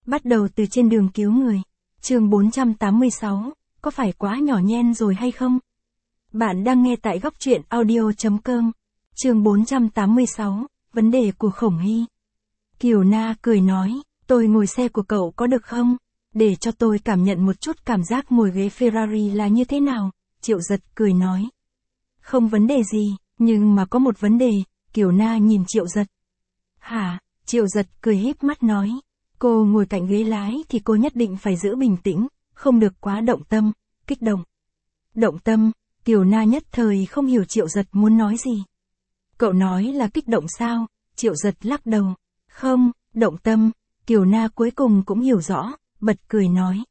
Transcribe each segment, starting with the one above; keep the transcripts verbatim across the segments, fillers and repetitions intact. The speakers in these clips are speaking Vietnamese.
Bắt đầu từ trên đường cứu người. Chương bốn trăm tám mươi sáu, có phải quá nhỏ nhen rồi hay không? Bạn đang nghe tại góc truyện audio chấm com. Chương bốn trăm tám mươi sáu, vấn đề của Khổng Hy. Kiều Na cười nói, tôi ngồi xe của cậu có được không? Để cho tôi cảm nhận một chút cảm giác ngồi ghế Ferrari là như thế nào? Triệu Giật cười nói. Không vấn đề gì, nhưng mà có một vấn đề. Kiều Na nhìn Triệu Giật. Hả? Triệu Giật cười híp mắt nói. Cô ngồi cạnh ghế lái thì cô nhất định phải giữ bình tĩnh, không được quá động tâm, kích động. Động tâm, Kiều Na nhất thời không hiểu Triệu Giật muốn nói gì. Cậu nói là kích động sao? Triệu Giật lắc đầu. Không, động tâm, Kiều Na cuối cùng cũng hiểu rõ, bật cười nói.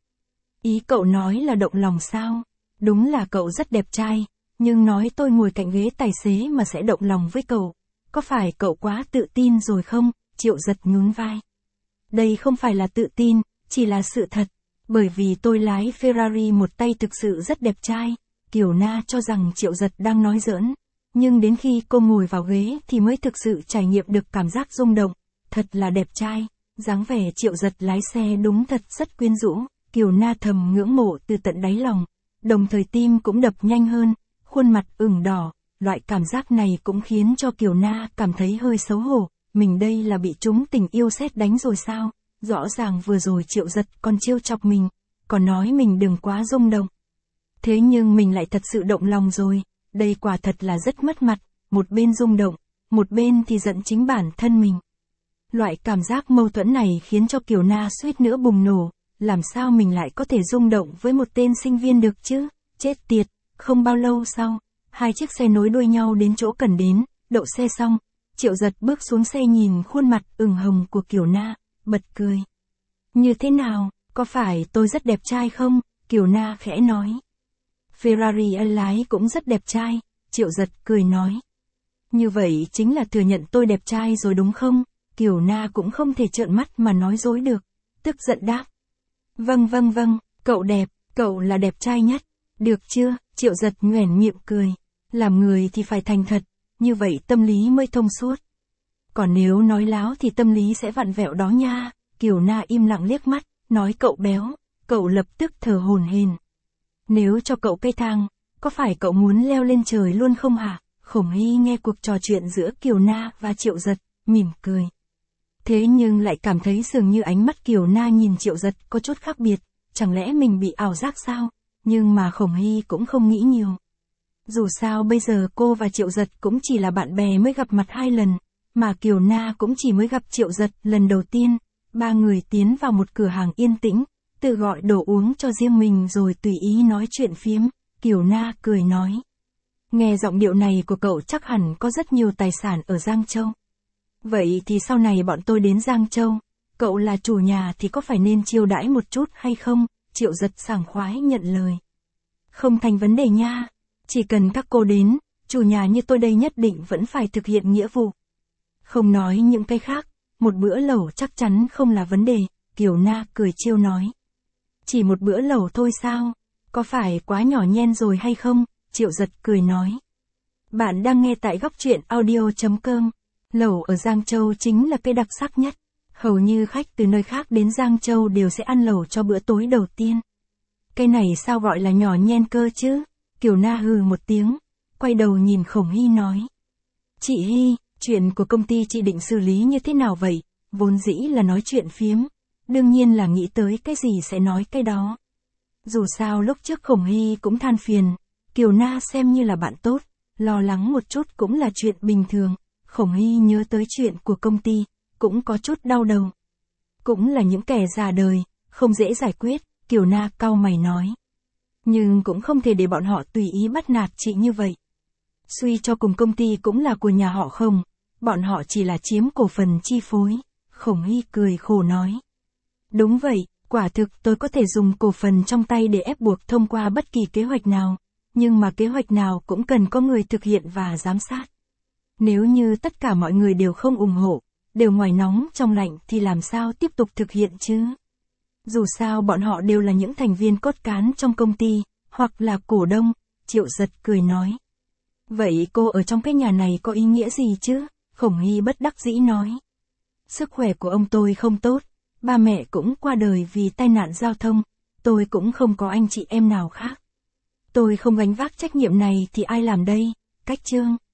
Ý cậu nói là động lòng sao? Đúng là cậu rất đẹp trai, nhưng nói tôi ngồi cạnh ghế tài xế mà sẽ động lòng với cậu. Có phải cậu quá tự tin rồi không? Triệu Giật nhún vai. Đây không phải là tự tin, chỉ là sự thật. Bởi vì tôi lái Ferrari một tay thực sự rất đẹp trai. Kiều Na cho rằng Triệu Giật đang nói giỡn. Nhưng đến khi cô ngồi vào ghế thì mới thực sự trải nghiệm được cảm giác rung động. Thật là đẹp trai. Dáng vẻ Triệu Giật lái xe đúng thật rất quyến rũ. Kiều Na thầm ngưỡng mộ từ tận đáy lòng. Đồng thời tim cũng đập nhanh hơn. Khuôn mặt ửng đỏ. Loại cảm giác này cũng khiến cho Kiều Na cảm thấy hơi xấu hổ. Mình đây là bị trúng tình yêu sét đánh rồi sao? Rõ ràng vừa rồi Triệu Giật còn trêu chọc mình, còn nói mình đừng quá rung động. Thế nhưng mình lại thật sự động lòng rồi, đây quả thật là rất mất mặt, một bên rung động, một bên thì giận chính bản thân mình. Loại cảm giác mâu thuẫn này khiến cho Kiều Na suýt nữa bùng nổ, làm sao mình lại có thể rung động với một tên sinh viên được chứ? Chết tiệt, không bao lâu sau, hai chiếc xe nối đuôi nhau đến chỗ cần đến, đậu xe xong. Triệu Giật bước xuống xe nhìn khuôn mặt ửng hồng của Kiều Na, bật cười. Như thế nào, có phải tôi rất đẹp trai không? Kiều Na khẽ nói. Ferrari anh lái cũng rất đẹp trai, Triệu Giật cười nói. Như vậy chính là thừa nhận tôi đẹp trai rồi đúng không? Kiều Na cũng không thể trợn mắt mà nói dối được, tức giận đáp. Vâng vâng vâng, cậu đẹp, cậu là đẹp trai nhất, được chưa? Triệu Giật nhoẻn miệng cười. Làm người thì phải thành thật. Như vậy tâm lý mới thông suốt. Còn nếu nói láo thì tâm lý sẽ vặn vẹo đó nha. Kiều Na im lặng liếc mắt, nói cậu béo, cậu lập tức thở hổn hển. Nếu cho cậu cây thang, có phải cậu muốn leo lên trời luôn không hả? Khổng Hy nghe cuộc trò chuyện giữa Kiều Na và Triệu Giật, mỉm cười. Thế nhưng lại cảm thấy dường như ánh mắt Kiều Na nhìn Triệu Giật có chút khác biệt, chẳng lẽ mình bị ảo giác sao? Nhưng mà Khổng Hy cũng không nghĩ nhiều. Dù sao bây giờ cô và Triệu Giật cũng chỉ là bạn bè mới gặp mặt hai lần, mà Kiều Na cũng chỉ mới gặp Triệu Giật lần đầu tiên. Ba người tiến vào một cửa hàng yên tĩnh, tự gọi đồ uống cho riêng mình rồi tùy ý nói chuyện phiếm. Kiều Na cười nói. Nghe giọng điệu này của cậu chắc hẳn có rất nhiều tài sản ở Giang Châu. Vậy thì sau này bọn tôi đến Giang Châu, cậu là chủ nhà thì có phải nên chiêu đãi một chút hay không? Triệu Giật sảng khoái nhận lời. Không thành vấn đề nha. Chỉ cần các cô đến, chủ nhà như tôi đây nhất định vẫn phải thực hiện nghĩa vụ. Không nói những cái khác, một bữa lẩu chắc chắn không là vấn đề, Kiều Na cười trêu nói. Chỉ một bữa lẩu thôi sao? Có phải quá nhỏ nhen rồi hay không? Triệu Giật cười nói. Bạn đang nghe tại góc truyện audio chấm com. Lẩu ở Giang Châu chính là cái đặc sắc nhất. Hầu như khách từ nơi khác đến Giang Châu đều sẽ ăn lẩu cho bữa tối đầu tiên. Cái này sao gọi là nhỏ nhen cơ chứ? Kiều Na hừ một tiếng, quay đầu nhìn Khổng Hy nói. Chị Hy, chuyện của công ty chị định xử lý như thế nào vậy? Vốn dĩ là nói chuyện phiếm, đương nhiên là nghĩ tới cái gì sẽ nói cái đó. Dù sao lúc trước Khổng Hy cũng than phiền, Kiều Na xem như là bạn tốt, lo lắng một chút cũng là chuyện bình thường. Khổng Hy nhớ tới chuyện của công ty, cũng có chút đau đầu. Cũng là những kẻ già đời, không dễ giải quyết, Kiều Na cau mày nói. Nhưng cũng không thể để bọn họ tùy ý bắt nạt chị như vậy. Suy cho cùng công ty cũng là của nhà họ Khổng, bọn họ chỉ là chiếm cổ phần chi phối. Khổng Hy cười khổ nói. Đúng vậy, quả thực tôi có thể dùng cổ phần trong tay để ép buộc thông qua bất kỳ kế hoạch nào, nhưng mà kế hoạch nào cũng cần có người thực hiện và giám sát. Nếu như tất cả mọi người đều không ủng hộ, đều ngoài nóng trong lạnh thì làm sao tiếp tục thực hiện chứ? Dù sao bọn họ đều là những thành viên cốt cán trong công ty, hoặc là cổ đông, Triệu Giật cười nói. Vậy cô ở trong cái nhà này có ý nghĩa gì chứ? Khổng Hy bất đắc dĩ nói. Sức khỏe của ông tôi không tốt, Ba mẹ cũng qua đời vì tai nạn giao thông, tôi cũng không có anh chị em nào khác. Tôi không gánh vác trách nhiệm này thì ai làm đây? Cách Trương.